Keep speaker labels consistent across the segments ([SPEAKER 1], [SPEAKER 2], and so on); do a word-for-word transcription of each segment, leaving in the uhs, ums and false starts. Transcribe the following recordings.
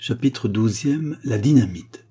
[SPEAKER 1] Chapitre douzième. La dynamite.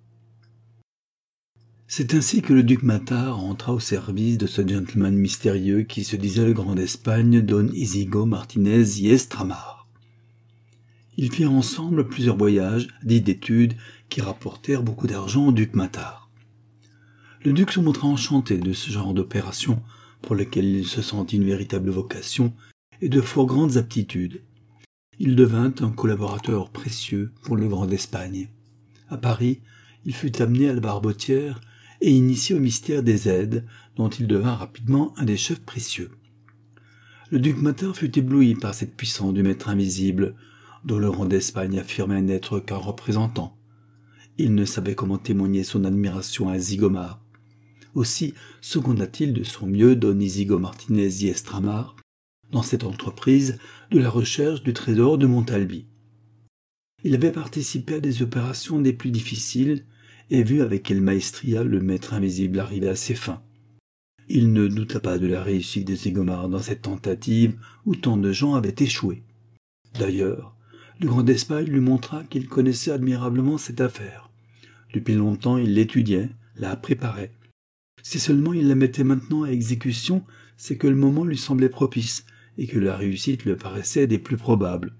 [SPEAKER 1] C'est ainsi que le duc Matar entra au service de ce gentleman mystérieux qui se disait le grand d'Espagne, Don Isidro Martinez y Estramar. Ils firent ensemble plusieurs voyages, dits d'études, qui rapportèrent beaucoup d'argent au duc Matar. Le duc se montra enchanté de ce genre d'opération, pour lequel il se sentit une véritable vocation et de fort grandes aptitudes. Il devint un collaborateur précieux pour le grand d'Espagne. À Paris, il fut amené à la barbotière et initié au mystère des aides, dont il devint rapidement un des chefs précieux. Le duc Matar fut ébloui par cette puissance du maître invisible, dont le grand d'Espagne affirmait n'être qu'un représentant. Il ne savait comment témoigner son admiration à Zigomar. Aussi seconda-t-il de son mieux Don Isidro Martinez y Estramar dans cette entreprise de la recherche du trésor de Montalbi. Il avait participé à des opérations des plus difficiles et vu avec quelle maestria le maître invisible arrivait à ses fins. Il ne douta pas de la réussite de Zigomar dans cette tentative où tant de gens avaient échoué. D'ailleurs, le grand d'Espagne lui montra qu'il connaissait admirablement cette affaire. Depuis longtemps, il l'étudiait, la préparait. Si seulement il la mettait maintenant à exécution, c'est que le moment lui semblait propice et que la réussite lui paraissait des plus probables.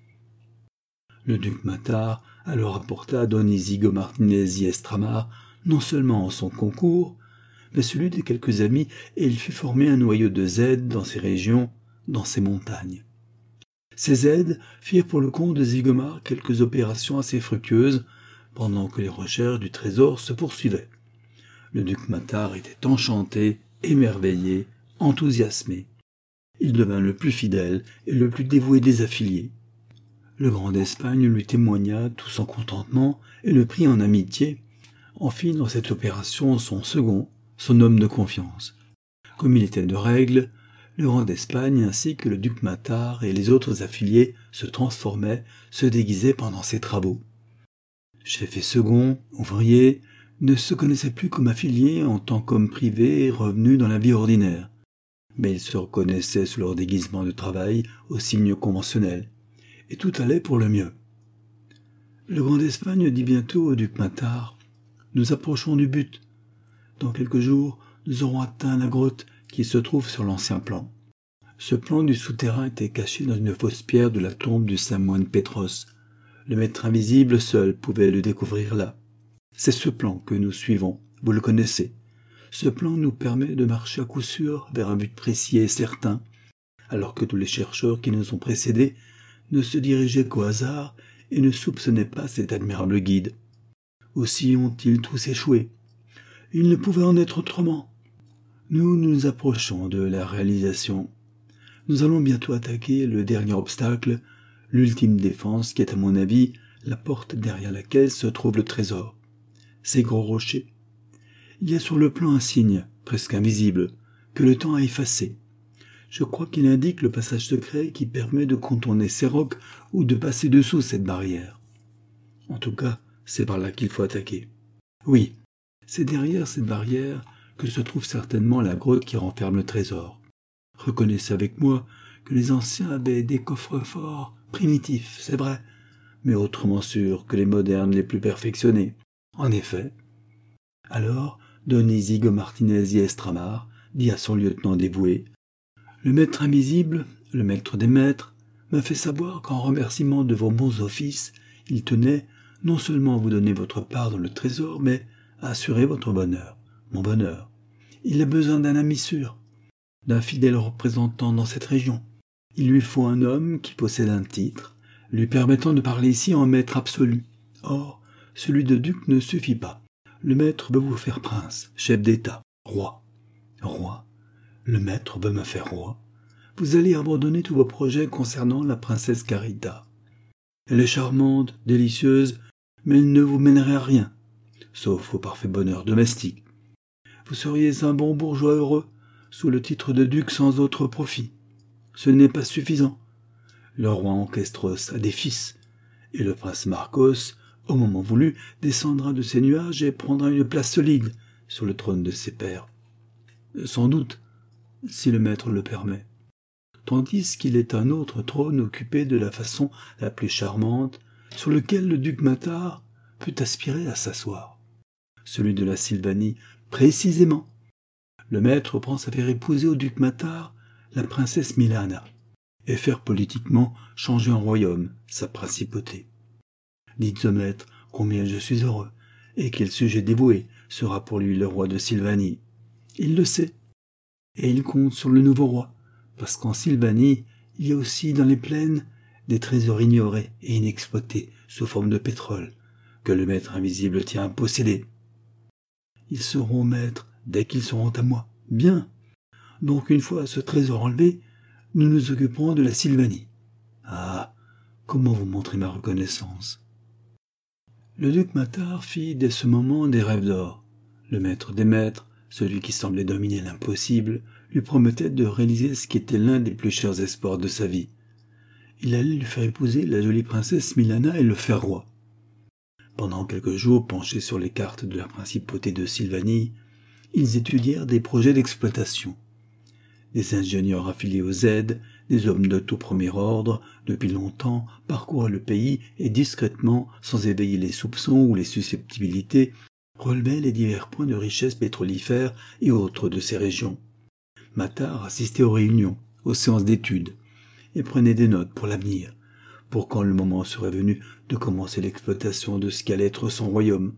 [SPEAKER 1] Le duc Matar alors apporta à Don Isidro Martinez y Estramar non seulement son concours, mais celui de quelques amis, et il fit former un noyau de aides dans ces régions, dans ces montagnes. Ces aides firent pour le comte de Zigomar quelques opérations assez fructueuses, pendant que les recherches du trésor se poursuivaient. Le duc Matar était enchanté, émerveillé, enthousiasmé. Il devint le plus fidèle et le plus dévoué des affiliés. Le grand d'Espagne lui témoigna tout son contentement et le prit en amitié, en fit dans cette opération son second, son homme de confiance. Comme il était de règle, le grand d'Espagne ainsi que le duc Matar et les autres affiliés se transformaient, se déguisaient pendant ses travaux. Chef et second, ouvriers, ne se connaissaient plus comme affiliés en tant qu'hommes privés revenus dans la vie ordinaire. Mais ils se reconnaissaient sous leur déguisement de travail aux signes conventionnels, et tout allait pour le mieux. Le grand d'Espagne dit bientôt au duc Matar : « Nous approchons du but. Dans quelques jours, nous aurons atteint la grotte qui se trouve sur l'ancien plan. » Ce plan du souterrain était caché dans une fausse pierre de la tombe du saint moine Pétros. Le maître invisible seul pouvait le découvrir là. C'est ce plan que nous suivons, vous le connaissez. Ce plan nous permet de marcher à coup sûr vers un but précis et certain, alors que tous les chercheurs qui nous ont précédés ne se dirigeaient qu'au hasard et ne soupçonnaient pas cet admirable guide. Aussi ont-ils tous échoué. Il ne pouvait en être autrement. Nous nous approchons de la réalisation. Nous allons bientôt attaquer le dernier obstacle, l'ultime défense qui est à mon avis la porte derrière laquelle se trouve le trésor. Ces gros rochers. Il y a sur le plan un signe, presque invisible, que le temps a effacé. Je crois qu'il indique le passage secret qui permet de contourner ces rocs ou de passer dessous cette barrière. En tout cas, c'est par là qu'il faut attaquer. Oui, c'est derrière cette barrière que se trouve certainement la grotte qui renferme le trésor. Reconnaissez avec moi que les anciens avaient des coffres-forts primitifs, c'est vrai, mais autrement sûrs que les modernes les plus perfectionnés. En effet. Alors, Don Isidro Martinez y Estramar dit à son lieutenant dévoué : « Le maître invisible, le maître des maîtres, m'a fait savoir qu'en remerciement de vos bons offices, il tenait non seulement à vous donner votre part dans le trésor, mais à assurer votre bonheur, mon bonheur. Il a besoin d'un ami sûr, d'un fidèle représentant dans cette région. Il lui faut un homme qui possède un titre, lui permettant de parler ici en maître absolu. Or, celui de duc ne suffit pas. Le maître veut vous faire prince, chef d'État, roi. Roi, le maître veut me faire roi. Vous allez abandonner tous vos projets concernant la princesse Carita. Elle est charmante, délicieuse, mais elle ne vous mènerait à rien, sauf au parfait bonheur domestique. Vous seriez un bon bourgeois heureux, sous le titre de duc sans autre profit. Ce n'est pas suffisant. Le roi Ancestros a des fils, et le prince Marcos, au moment voulu, descendra de ses nuages et prendra une place solide sur le trône de ses pères. Sans doute, si le maître le permet. Tandis qu'il est un autre trône occupé de la façon la plus charmante, sur lequel le duc Mathar put aspirer à s'asseoir. Celui de la Sylvanie, précisément. Le maître pense à faire épouser au duc Mathar la princesse Milana et faire politiquement changer en royaume sa principauté. Dites au maître combien je suis heureux et quel sujet dévoué sera pour lui le roi de Sylvanie. Il le sait, et il compte sur le nouveau roi, parce qu'en Sylvanie, il y a aussi dans les plaines des trésors ignorés et inexploités sous forme de pétrole que le maître invisible tient à posséder. Ils seront maîtres dès qu'ils seront à moi. Bien. Donc une fois ce trésor enlevé, nous nous occuperons de la Sylvanie. Ah, comment vous montrer ma reconnaissance? Le duc Mathar fit dès ce moment des rêves d'or. Le maître des maîtres, celui qui semblait dominer l'impossible, lui promettait de réaliser ce qui était l'un des plus chers espoirs de sa vie. Il allait lui faire épouser la jolie princesse Milana et le faire roi. Pendant quelques jours, penchés sur les cartes de la principauté de Sylvanie, ils étudièrent des projets d'exploitation. Des ingénieurs affiliés aux aides, des hommes de tout premier ordre, depuis longtemps, parcouraient le pays et discrètement, sans éveiller les soupçons ou les susceptibilités, relevaient les divers points de richesse pétrolifère et autres de ces régions. Mathar assistait aux réunions, aux séances d'études, et prenait des notes pour l'avenir, pour quand le moment serait venu de commencer l'exploitation de ce qu'allait être son royaume.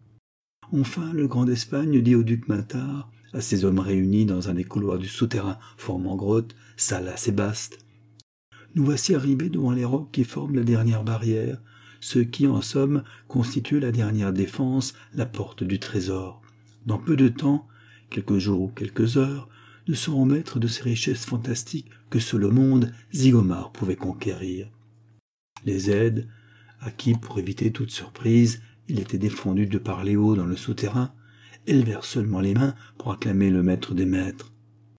[SPEAKER 1] Enfin, le grand d'Espagne dit au duc Mathar, à ses hommes réunis dans un des couloirs du souterrain formant grotte, salace et baste, « Nous voici arrivés devant les rocs qui forment la dernière barrière, ce qui, en somme, constitue la dernière défense, la porte du trésor. Dans peu de temps, quelques jours ou quelques heures, nous serons maîtres de ces richesses fantastiques que seul au monde Zigomar pouvait conquérir. » Les aides, à qui, pour éviter toute surprise, il était défendu de parler haut dans le souterrain, élevèrent seulement les mains pour acclamer le maître des maîtres.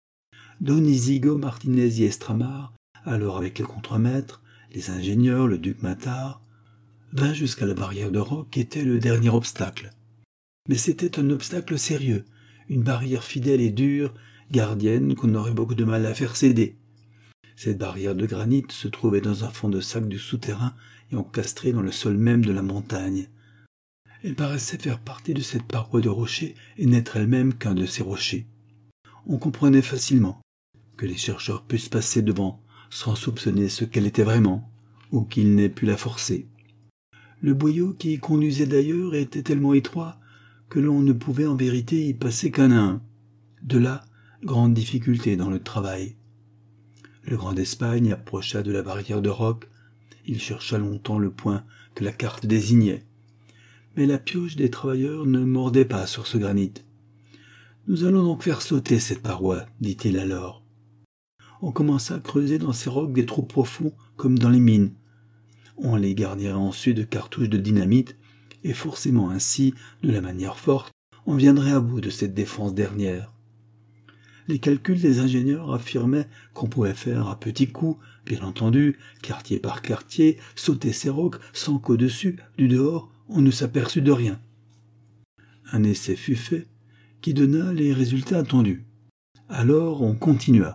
[SPEAKER 1] Don Isidro Martinez y Estramar, alors avec les contremaîtres, les ingénieurs, le duc Mathar, vint jusqu'à la barrière de roc qui était le dernier obstacle. Mais c'était un obstacle sérieux, une barrière fidèle et dure, gardienne qu'on aurait beaucoup de mal à faire céder. Cette barrière de granit se trouvait dans un fond de sac du souterrain et encastrée dans le sol même de la montagne. Elle paraissait faire partie de cette paroi de rochers et n'être elle-même qu'un de ces rochers. On comprenait facilement que les chercheurs pussent passer devant sans soupçonner ce qu'elle était vraiment, ou qu'ils n'aient pu la forcer. Le boyau qui y conduisait d'ailleurs était tellement étroit que l'on ne pouvait en vérité y passer qu'un à un. De là, grande difficulté dans le travail. Le grand d'Espagne approcha de la barrière de roc. Il chercha longtemps le point que la carte désignait. Mais la pioche des travailleurs ne mordait pas sur ce granit. « Nous allons donc faire sauter cette paroi, dit-il alors. On commença à creuser dans ces rocs des trous profonds comme dans les mines. On les garnirait ensuite de cartouches de dynamite, et forcément ainsi, de la manière forte, on viendrait à bout de cette défense dernière. Les calculs des ingénieurs affirmaient qu'on pouvait faire à petits coups, bien entendu, quartier par quartier, sauter ces rocs sans qu'au-dessus, du dehors, on ne s'aperçût de rien. Un essai fut fait, qui donna les résultats attendus. Alors on continua.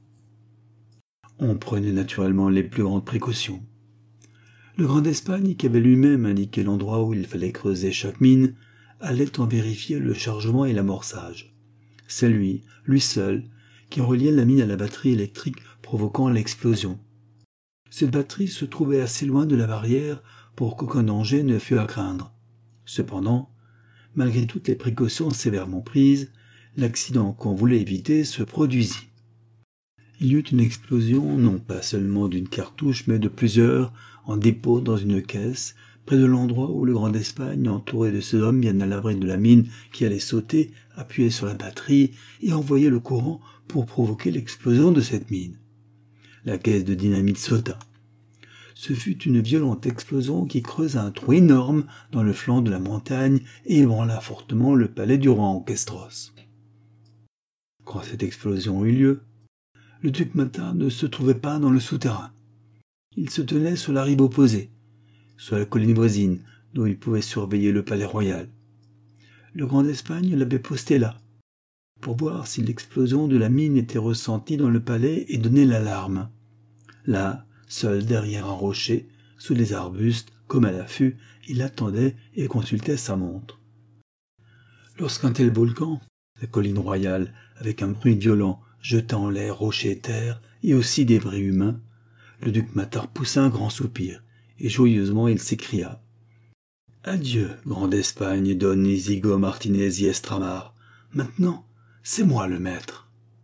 [SPEAKER 1] On prenait naturellement les plus grandes précautions. Le grand d'Espagne, qui avait lui-même indiqué l'endroit où il fallait creuser chaque mine, allait en vérifier le chargement et l'amorçage. C'est lui, lui seul, qui reliait la mine à la batterie électrique provoquant l'explosion. Cette batterie se trouvait assez loin de la barrière pour qu'aucun danger ne fût à craindre. Cependant, malgré toutes les précautions sévèrement prises, l'accident qu'on voulait éviter se produisit. Il y eut une explosion, non pas seulement d'une cartouche, mais de plusieurs, en dépôt dans une caisse, près de l'endroit où le grand d'Espagne, entouré de ses hommes bien à l'abri de la mine qui allait sauter, appuyait sur la batterie et envoyait le courant pour provoquer l'explosion de cette mine. La caisse de dynamite sauta. Ce fut une violente explosion qui creusa un trou énorme dans le flanc de la montagne et ébranla fortement le palais du roi Ancestros. Quand cette explosion eut lieu, le duc Mathar ne se trouvait pas dans le souterrain. Il se tenait sur la rive opposée, sur la colline voisine, d'où il pouvait surveiller le palais royal. Le grand d'Espagne l'avait posté là, pour voir si l'explosion de la mine était ressentie dans le palais et donnait l'alarme. Là, seul derrière un rocher, sous les arbustes, Comme à l'affût, il attendait et consultait sa montre. Lorsqu'un tel volcan, la colline royale, avec un bruit violent, jeta en l'air rochers et terre, et aussi débris humains, le duc Matar poussa un grand soupir, et joyeusement il s'écria « Adieu, grand d'Espagne, Don Isidro Martinez y Estramar. Maintenant, c'est moi le maître. »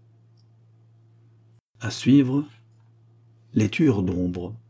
[SPEAKER 1] À suivre, les tueurs d'ombre.